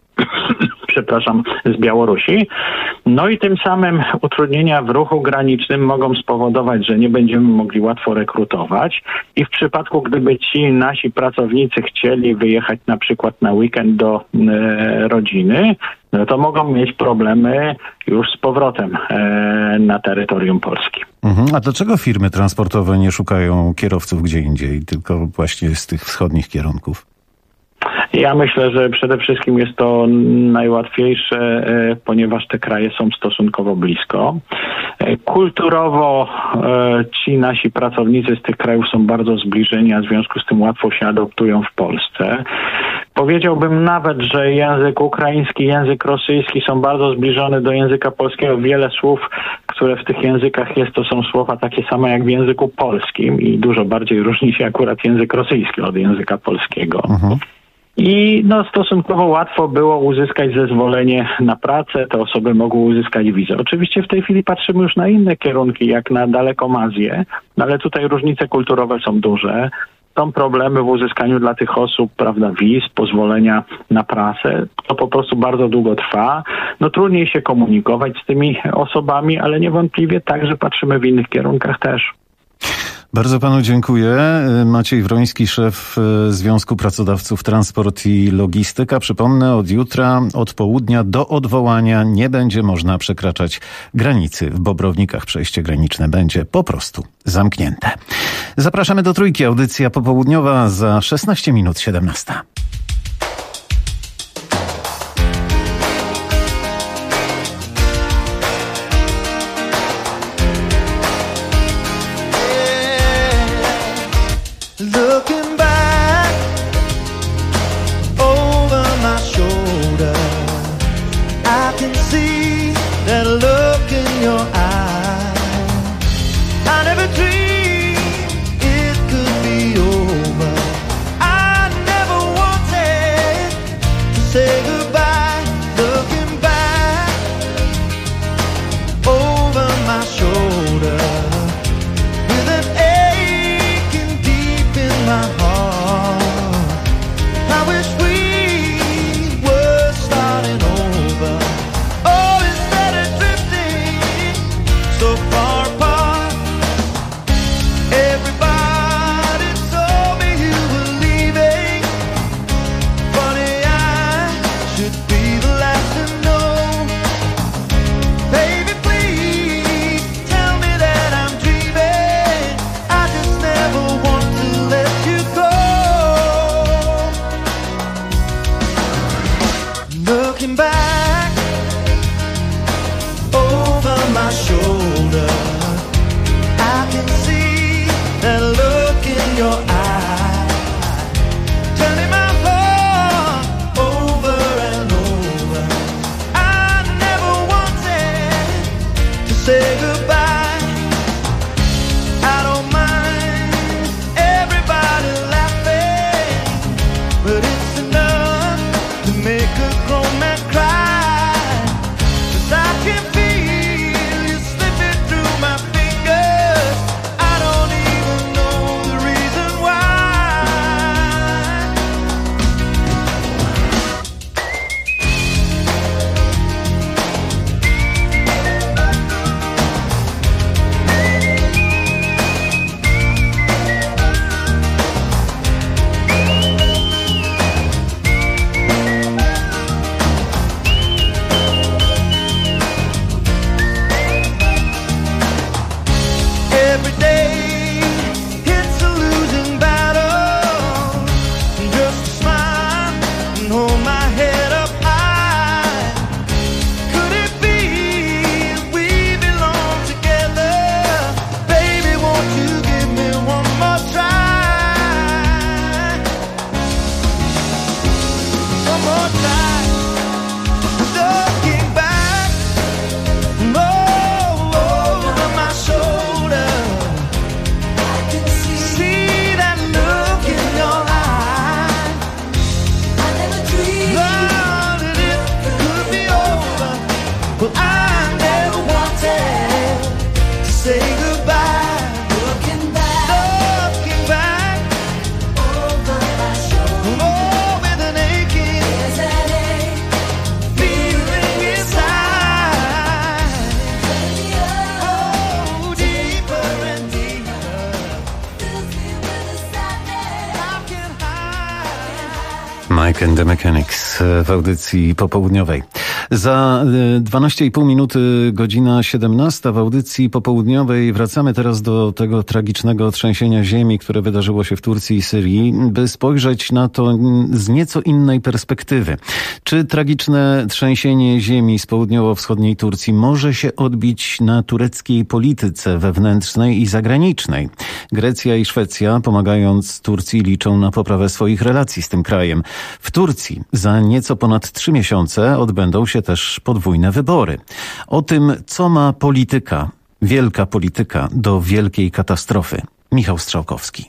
z Białorusi. No i tym samym utrudnienia w ruchu granicznym mogą spowodować, że nie będziemy mogli łatwo rekrutować i w przypadku, gdyby ci nasi pracownicy chcieli wyjechać na przykład na weekend do rodziny, no to mogą mieć problemy już z powrotem na terytorium Polski. A dlaczego firmy transportowe nie szukają kierowców gdzie indziej, tylko właśnie z tych wschodnich kierunków? Ja myślę, że przede wszystkim jest to najłatwiejsze, ponieważ te kraje są stosunkowo blisko. Kulturowo ci nasi pracownicy z tych krajów są bardzo zbliżeni, a w związku z tym łatwo się adoptują w Polsce. Powiedziałbym nawet, że język ukraiński, język rosyjski są bardzo zbliżone do języka polskiego. Wiele słów, które w tych językach jest, to są słowa takie same jak w języku polskim i dużo bardziej różni się akurat język rosyjski od języka polskiego. I stosunkowo łatwo było uzyskać zezwolenie na pracę, te osoby mogły uzyskać wizę. Oczywiście w tej chwili patrzymy już na inne kierunki, jak na daleką Azję, ale tutaj różnice kulturowe są duże. Są problemy w uzyskaniu dla tych osób, wiz, pozwolenia na pracę. To po prostu bardzo długo trwa. Trudniej się komunikować z tymi osobami, ale niewątpliwie także patrzymy w innych kierunkach też. Bardzo panu dziękuję. Maciej Wroński, szef Związku Pracodawców Transport i Logistyka. Przypomnę, od jutra, od południa do odwołania nie będzie można przekraczać granicy. W Bobrownikach przejście graniczne będzie po prostu zamknięte. Zapraszamy do Trójki. Audycja popołudniowa za 16 minut 17. Looking back over my shoulder, I can see that look in your eye. I never dreamed it could be over. I never once Mike and the Mechanics w audycji popołudniowej. Za 12,5 minuty godzina 17 w audycji popołudniowej wracamy teraz do tego tragicznego trzęsienia ziemi, które wydarzyło się w Turcji i Syrii, by spojrzeć na to z nieco innej perspektywy. Czy tragiczne trzęsienie ziemi z południowo-wschodniej Turcji może się odbić na tureckiej polityce wewnętrznej i zagranicznej? Grecja i Szwecja, pomagając Turcji, liczą na poprawę swoich relacji z tym krajem. W Turcji za nieco ponad 3 miesiące odbędą się też podwójne wybory. O tym, co ma polityka, wielka polityka do wielkiej katastrofy. Michał Strzałkowski.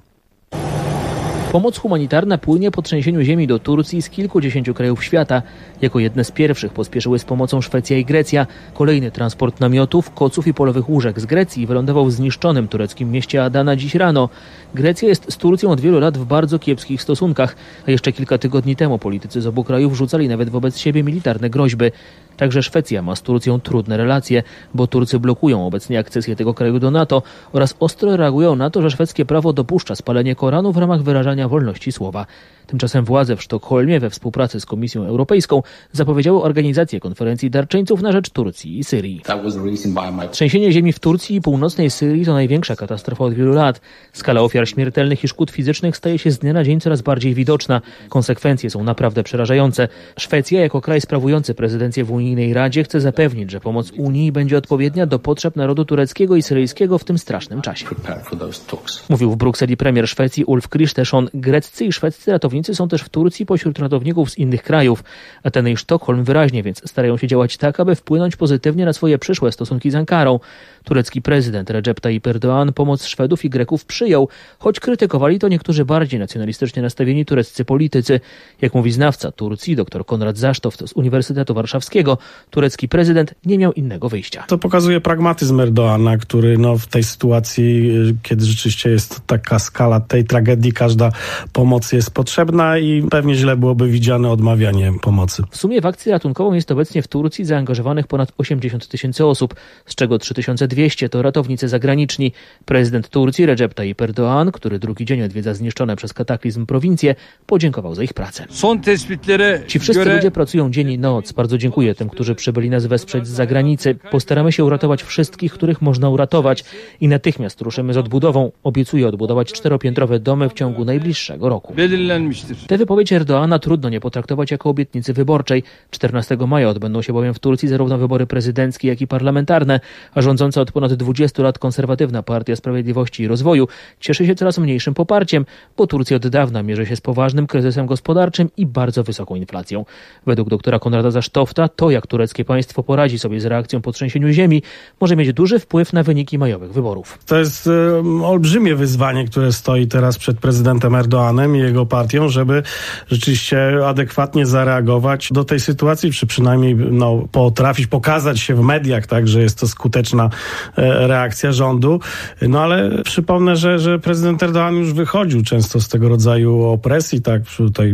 Pomoc humanitarna płynie po trzęsieniu ziemi do Turcji z kilkudziesięciu krajów świata. Jako jedne z pierwszych pospieszyły z pomocą Szwecja i Grecja. Kolejny transport namiotów, koców i polowych łóżek z Grecji wylądował w zniszczonym tureckim mieście Adana dziś rano. Grecja jest z Turcją od wielu lat w bardzo kiepskich stosunkach, a jeszcze kilka tygodni temu politycy z obu krajów rzucali nawet wobec siebie militarne groźby. Także Szwecja ma z Turcją trudne relacje, bo Turcy blokują obecnie akcesję tego kraju do NATO oraz ostro reagują na to, że szwedzkie prawo dopuszcza spalenie Koranu w ramach wyrażania wolności słowa. Tymczasem władze w Sztokholmie we współpracy z Komisją Europejską zapowiedziały organizację konferencji darczyńców na rzecz Turcji i Syrii. Trzęsienie ziemi w Turcji i północnej Syrii to największa katastrofa od wielu lat. Skala ofiar śmiertelnych i szkód fizycznych staje się z dnia na dzień coraz bardziej widoczna. Konsekwencje są naprawdę przerażające. Szwecja jako kraj sprawujący prezydencję w Unijnej Radzie chce zapewnić, że pomoc Unii będzie odpowiednia do potrzeb narodu tureckiego i syryjskiego w tym strasznym czasie. Mówił w Brukseli premier Szwecji Ulf Kristersson. Greccy i szwedzcy ratownicy są też w Turcji pośród ratowników z innych krajów. Ateny i Sztokholm wyraźnie więc starają się działać tak, aby wpłynąć pozytywnie na swoje przyszłe stosunki z Ankarą. Turecki prezydent Recep Tayyip Erdoğan pomoc Szwedów i Greków przyjął, choć krytykowali to niektórzy bardziej nacjonalistycznie nastawieni tureccy politycy. Jak mówi znawca Turcji dr Konrad Zasztow z Uniwersytetu Warszawskiego, turecki prezydent nie miał innego wyjścia. To pokazuje pragmatyzm Erdoğana, który w tej sytuacji, kiedy rzeczywiście jest taka skala tej tragedii, każda pomoc jest potrzebna i pewnie źle byłoby widziane odmawianie pomocy. W sumie w akcję ratunkową jest obecnie w Turcji zaangażowanych ponad 80 000 osób, z czego 3200 to ratownicy zagraniczni. Prezydent Turcji Recep Tayyip Erdoğan, który drugi dzień odwiedza zniszczone przez kataklizm prowincje, podziękował za ich pracę. Ci wszyscy ludzie pracują dzień i noc. Bardzo dziękuję tym, którzy przybyli nas wesprzeć z zagranicy. Postaramy się uratować wszystkich, których można uratować i natychmiast ruszymy z odbudową. Obiecuję odbudować 4-piętrowe domy w ciągu najbliższego roku. Tę wypowiedź Erdoğana trudno nie potraktować jako obietnicy wyborczej. 14 maja odbędą się bowiem w Turcji zarówno wybory prezydenckie, jak i parlamentarne, a rządząca od ponad 20 lat konserwatywna Partia Sprawiedliwości i Rozwoju cieszy się coraz mniejszym poparciem, bo Turcja od dawna mierzy się z poważnym kryzysem gospodarczym i bardzo wysoką inflacją. Według doktora Konrada Zasztowta to, jak tureckie państwo poradzi sobie z reakcją po trzęsieniu ziemi, może mieć duży wpływ na wyniki majowych wyborów. To jest olbrzymie wyzwanie, które stoi teraz przed prezydentem Erdoğanem i jego partią, żeby rzeczywiście adekwatnie zareagować do tej sytuacji, czy przynajmniej potrafić pokazać się w mediach, tak, że jest to skuteczna reakcja rządu. Ale przypomnę, że prezydent Erdoğan już wychodził często z tego rodzaju opresji, tak, tutaj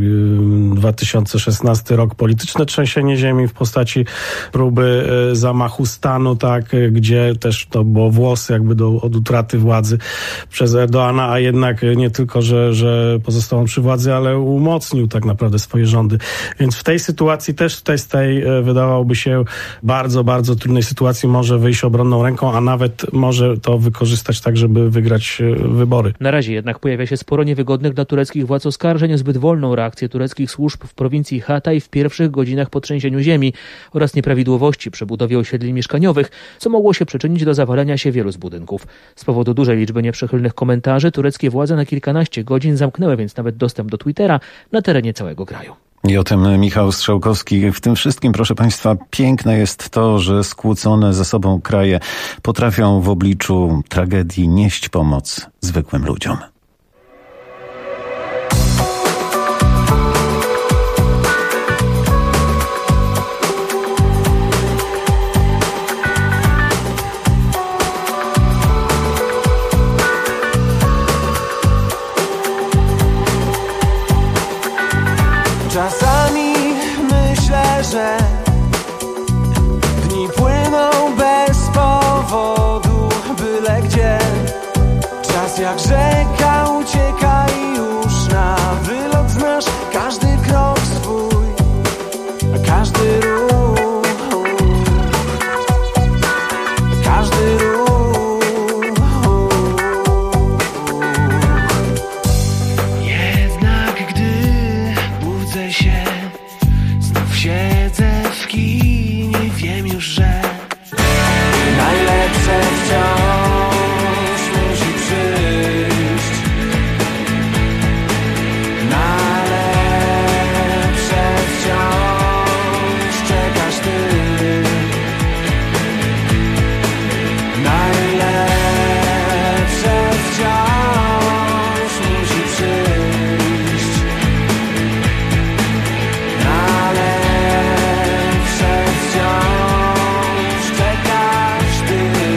2016 rok, polityczne trzęsienie ziemi w postaci próby zamachu stanu, tak, gdzie też to było włos od utraty władzy przez Erdoğana, a jednak nie tylko, że pozostał on przy władzy, ale umocnił tak naprawdę swoje rządy. Więc w tej sytuacji też z tej wydawałoby się bardzo, bardzo trudnej sytuacji może wyjść obronną ręką, a nawet może to wykorzystać tak, żeby wygrać wybory. Na razie jednak pojawia się sporo niewygodnych dla tureckich władz oskarżeń o zbyt wolną reakcję tureckich służb w prowincji Hatay w pierwszych godzinach po trzęsieniu ziemi oraz nieprawidłowości przy budowie osiedli mieszkaniowych, co mogło się przyczynić do zawalenia się wielu z budynków. Z powodu dużej liczby nieprzychylnych komentarzy tureckie władze na kilkanaście godzin zamknęły więc nawet dostęp do Twittera na terenie całego kraju. I o tym Michał Strzałkowski. W tym wszystkim, proszę Państwa, piękne jest to, że skłócone ze sobą kraje potrafią w obliczu tragedii nieść pomoc zwykłym ludziom. Czasami myślę, że dni płyną bez powodu, byle gdzie. Czas jak rzeka ucieka i już na wylot znasz każdy krok każdy ruch, każdy ruch. Jednak gdy budzę się, znów siedzę w kinie, wiem już, że najlepsze wciąż musi przyjść. Na lepsze wciąż czekasz ty. Najlepsze wciąż musi przyjść. Na lepsze wciąż czekasz ty.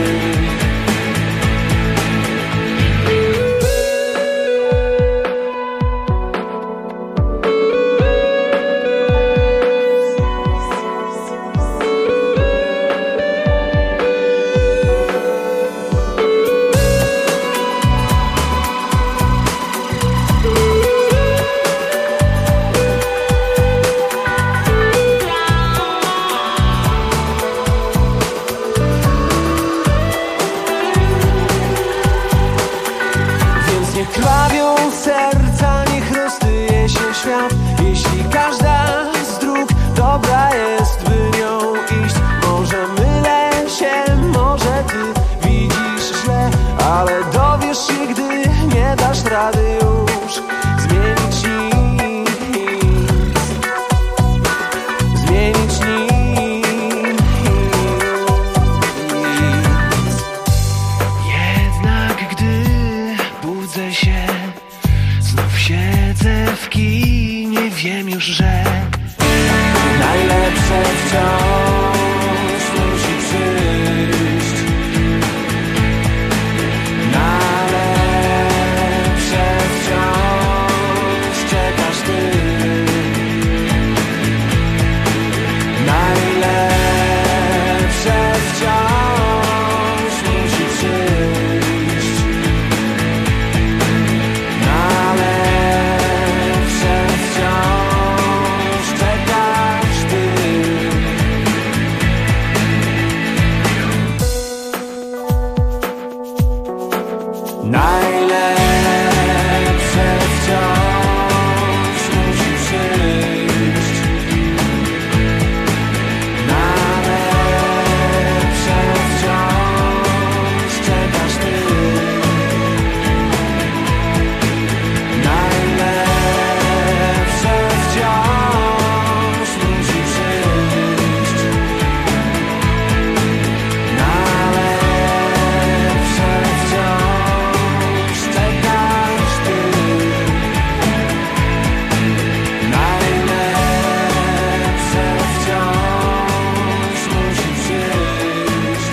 Więc niech krwawią serca, niech roztyje się świat. Jeśli każda z dróg dobra jest, by nią iść. Może mylę się, może ty widzisz źle, ale dowiesz się, gdy nie dasz rady już zmienić nic. Zmienić nic. Jednak gdy budzę się, znów siedzę w kinie, wiem już, że najlepsze wciąż musi przyjść. Na lepsze wciąż czekasz ty. Najlepsze wciąż musi przyjść. Na lepsze wciąż czekasz ty. Najlepsze wciąż musi przyjść. Na lepsze wciąż czekasz ty. Najlepsze wciąż musi przyjść. Najlepsze wciąż czekasz ty. Najlepsze wciąż musi przyjść.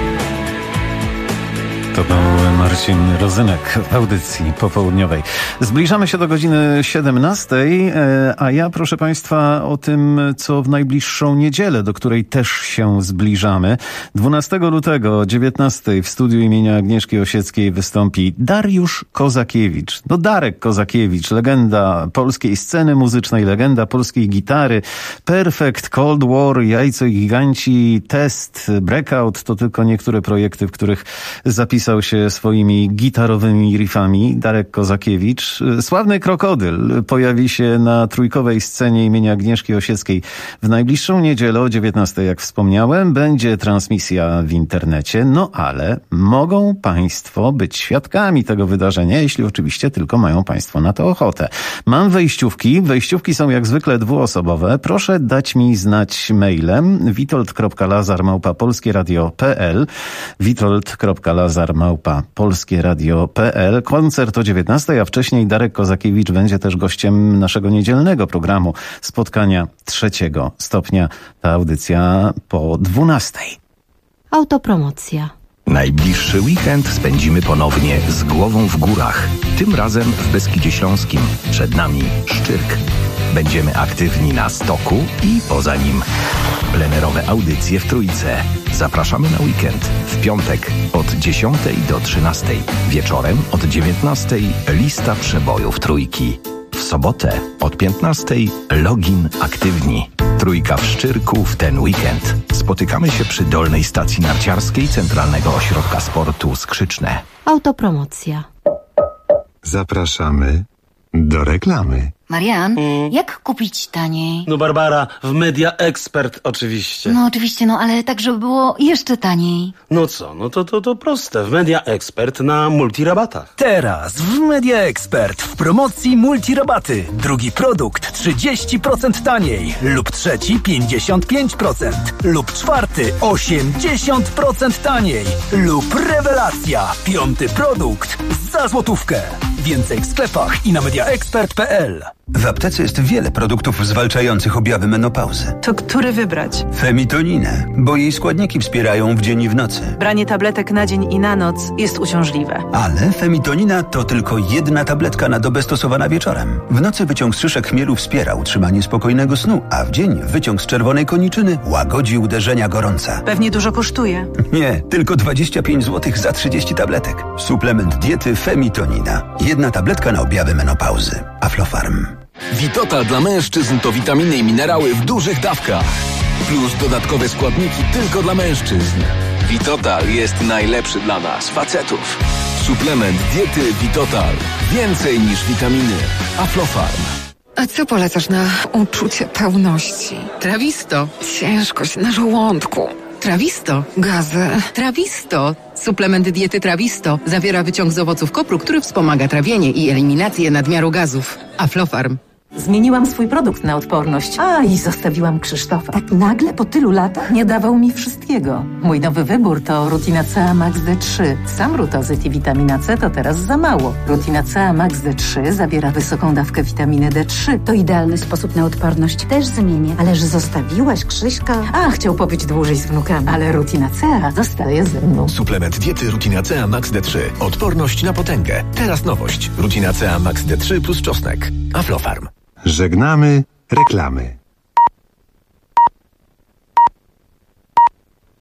To był Marcin Rozynek w audycji popołudniowej. Zbliżamy się do godziny 17, a ja, proszę Państwa, o tym, co w najbliższą niedzielę, do której też się zbliżamy. 12 lutego o 19 w studiu imienia Agnieszki Osieckiej wystąpi Dariusz Kozakiewicz. No Darek Kozakiewicz, legenda polskiej sceny muzycznej, legenda polskiej gitary. Perfect, Cold War, Jajco i Giganci, Test, Breakout to tylko niektóre projekty, w których zapisał się swoimi gitarowymi riffami Darek Kozakiewicz. Sławny Krokodyl pojawi się na trójkowej scenie imienia Agnieszki Osieckiej w najbliższą niedzielę o 19, jak wspomniałem. Będzie transmisja w internecie, no ale mogą Państwo być świadkami tego wydarzenia, jeśli oczywiście tylko mają Państwo na to ochotę. Mam wejściówki. Wejściówki są jak zwykle dwuosobowe. Proszę dać mi znać mailem witold.lazar@polskieradio.pl witold.lazar@polskieradio.pl. Koncert o 19, a wcześniej Darek Kozakiewicz będzie też gościem naszego niedzielnego programu Spotkania trzeciego stopnia. Ta audycja po 12. Autopromocja. Najbliższy weekend spędzimy ponownie z głową w górach. Tym razem w Beskidzie Śląskim. Przed nami Szczyrk. Będziemy aktywni na stoku i poza nim. Plenerowe audycje w Trójce. Zapraszamy na weekend. W piątek od 10 do 13. Wieczorem od 19 lista przebojów Trójki. W sobotę od 15 login aktywni. Trójka w Szczyrku w ten weekend. Spotykamy się przy dolnej stacji narciarskiej Centralnego Ośrodka Sportu Skrzyczne. Autopromocja. Zapraszamy do reklamy. Marian, jak kupić taniej? No Barbara, w Media Expert oczywiście. No oczywiście, ale tak, żeby było jeszcze taniej. No co, to proste. W Media Expert na multirabatach. Teraz w Media Expert w promocji multirabaty. Drugi produkt 30% taniej lub trzeci 55% lub czwarty 80% taniej lub rewelacja. Piąty produkt za złotówkę. Więcej w sklepach i na mediaexpert.pl. W aptece jest wiele produktów zwalczających objawy menopauzy. To który wybrać? Femitoninę, bo jej składniki wspierają w dzień i w nocy. Branie tabletek na dzień i na noc jest uciążliwe. Ale femitonina to tylko jedna tabletka na dobę stosowana wieczorem. W nocy wyciąg z szyszek chmielu wspiera utrzymanie spokojnego snu, a w dzień wyciąg z czerwonej koniczyny łagodzi uderzenia gorąca. Pewnie dużo kosztuje. Nie, tylko 25 zł za 30 tabletek. Suplement diety Femitonina. Jedna tabletka na objawy menopauzy. Aflofarm. Vitotal dla mężczyzn to witaminy i minerały w dużych dawkach. Plus dodatkowe składniki tylko dla mężczyzn. Vitotal jest najlepszy dla nas, facetów. Suplement diety Vitotal. Więcej niż witaminy. Aflofarm. A co polecasz na uczucie pełności? Trawisto. Ciężkość na żołądku. Trawisto. Gazy. Trawisto. Suplement diety Trawisto zawiera wyciąg z owoców kopru, który wspomaga trawienie i eliminację nadmiaru gazów. Aflofarm. Zmieniłam swój produkt na odporność. I zostawiłam Krzysztofa. Tak nagle po tylu latach nie dawał mi wszystkiego. Mój nowy wybór to Rutina C Max D3. Sam rutozyt i witamina C to teraz za mało. Rutina C Max D3 zawiera wysoką dawkę witaminy D3. To idealny sposób na odporność. Też zmienię. Ależ zostawiłaś Krzyśka? Chciał pobyć dłużej z wnukami. Ale Rutina C zostaje ze mną. Suplement diety Rutina C Max D3. Odporność na potęgę. Teraz nowość. Rutina C Max D3 plus czosnek. Aflofarm. Żegnamy reklamy.